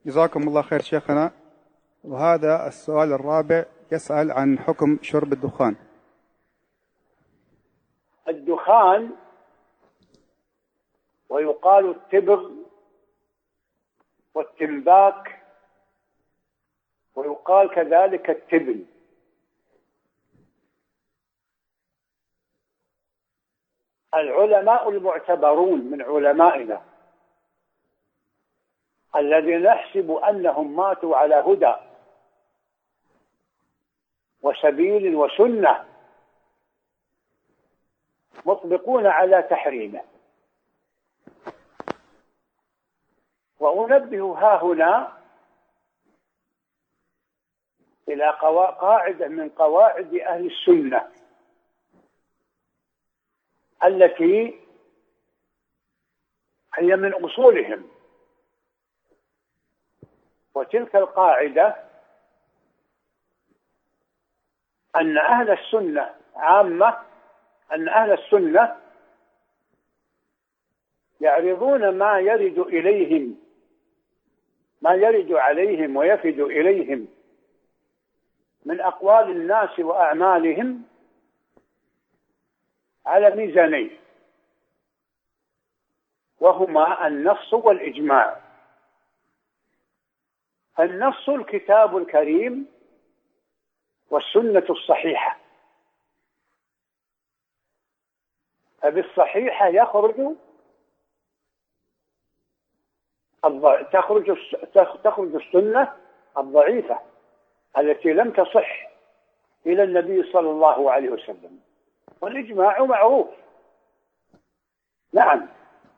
جزاكم الله خير شيخنا. وهذا السؤال الرابع يسأل عن حكم شرب الدخان. الدخان ويقال التبغ والتنباك ويقال كذلك التبن. العلماء المعتبرون من علمائنا الذين نحسب أنهم ماتوا على هدى وسبيل وسنة مطبقون على تحريمه. وأنبه ها هنا إلى قاعدة من قواعد أهل السنة التي هي من أصولهم، وتلك القاعدة أن أهل السنة عامة، أن أهل السنة يعرضون ما يرد عليهم ويفد إليهم من أقوال الناس وأعمالهم على ميزانين، وهما النص والإجماع. النص الكتاب الكريم والسنة الصحيحة، فبالصحيحة تخرج السنة الضعيفة التي لم تصح إلى النبي صلى الله عليه وسلم. والإجماع معروف، نعم،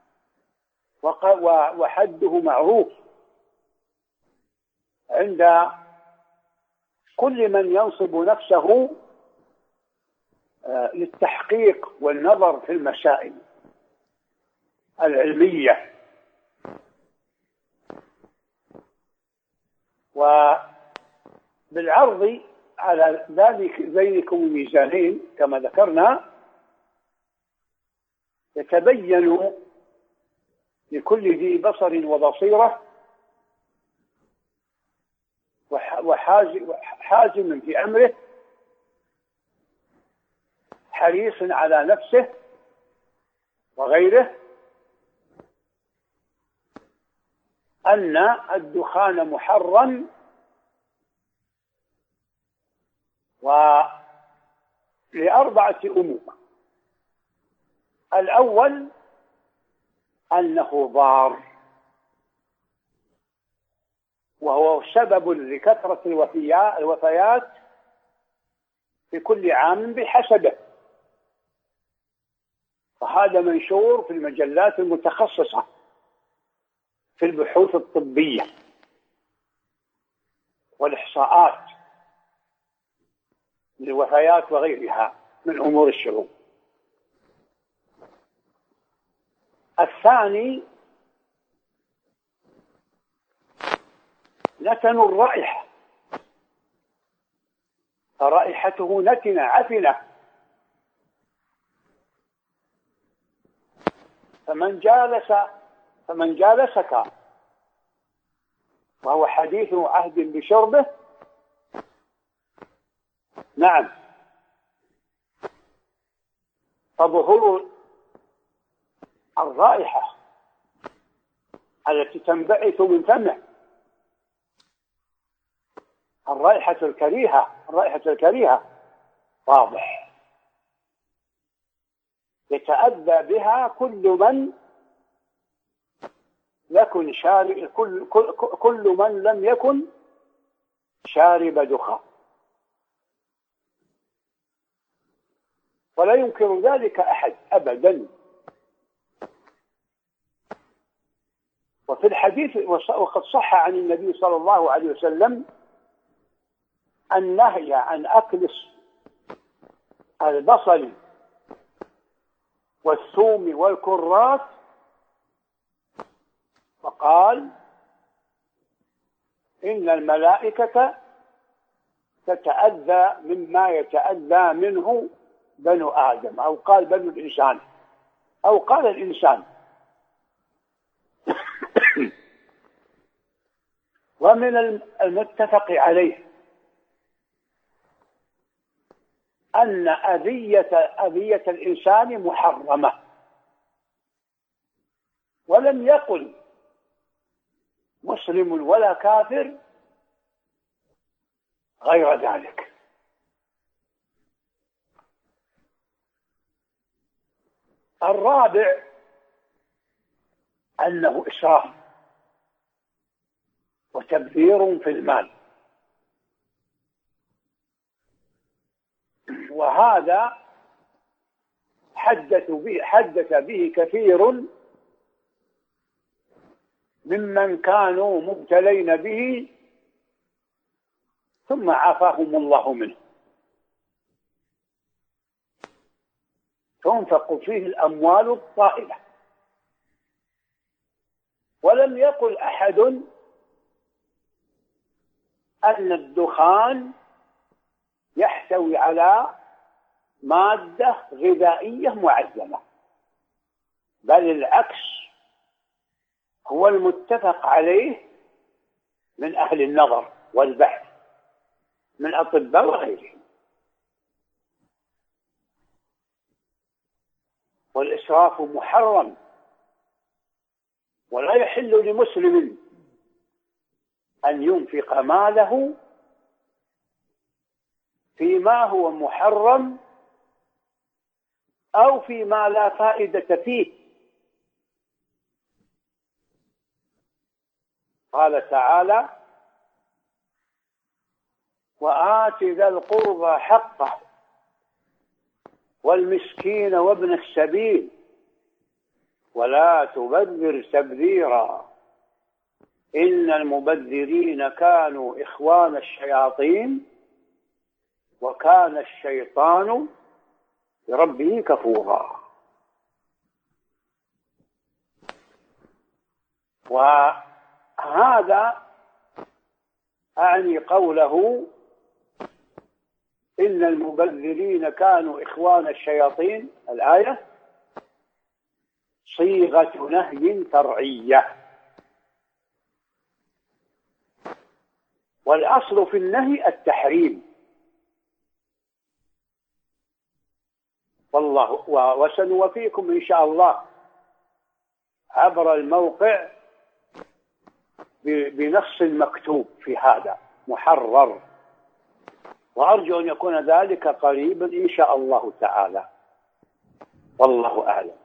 وحده معروف عند كل من ينصب نفسه للتحقيق والنظر في المسائل العلمية. وبالعرض على ذلك الميزانين كما ذكرنا يتبين لكل ذي بصر وبصيرة وحازم في أمره حريص على نفسه وغيره أن الدخان محرم، ولأربعة أمور. الأول أنه ضار، وهو سبب لكثرة الوفيات في كل عام بحسبه، وهذا منشور في المجلات المتخصصة في البحوث الطبية والإحصاءات للوفيات وغيرها من أمور الشعوب. الثاني نتن الرائحة، فرائحته نتنة عفنة، فمن جالسك وهو حديث عهد بشربه، نعم، فظهور الرائحة التي تنبعث من فمه، الرائحة الكريهة واضح، يتأذى بها كل من لم يكن شارب دخان، ولا ينكر ذلك أحد أبدا. وفي الحديث وقد صح عن النبي صلى الله عليه وسلم النهي عن أكل البصل والثوم والكرات، فقال إن الملائكة تتأذى مما يتأذى منه بنو آدم، أو قال بنو الإنسان، أو قال الإنسان. ومن المتفق عليه أن أذية الإنسان محرمة، ولم يقل مسلم ولا كافر غير ذلك. الرابع أنه إسراف وتبذير في المال، وهذا حدث به كثير ممن كانوا مبتلين به ثم عافاهم الله منه. تنفق فيه الأموال الطائلة، ولم يقل أحد أن الدخان يحتوي على مادة غذائية معزنة، بل العكس هو المتفق عليه من أهل النظر والبحث من أطباء وغيرهم. والإسراف محرم، ولا يحل لمسلم أن ينفق ماله فيما هو محرم أو فيما لا فائدة فيه. قال تعالى: وآت ذا القربى حقه والمسكين وابن السبيل ولا تبذر تبذيرا إن المبذرين كانوا إخوان الشياطين وكان الشيطان لربه كفورا. وهذا أعني قوله إن المبذرين كانوا إخوان الشياطين، الآية صيغة نهي فرعية، والأصل في النهي التحريم. وسنوفيكم إن شاء الله عبر الموقع بنص مكتوب في هذا محرر، وأرجو أن يكون ذلك قريبا إن شاء الله تعالى، والله أعلم.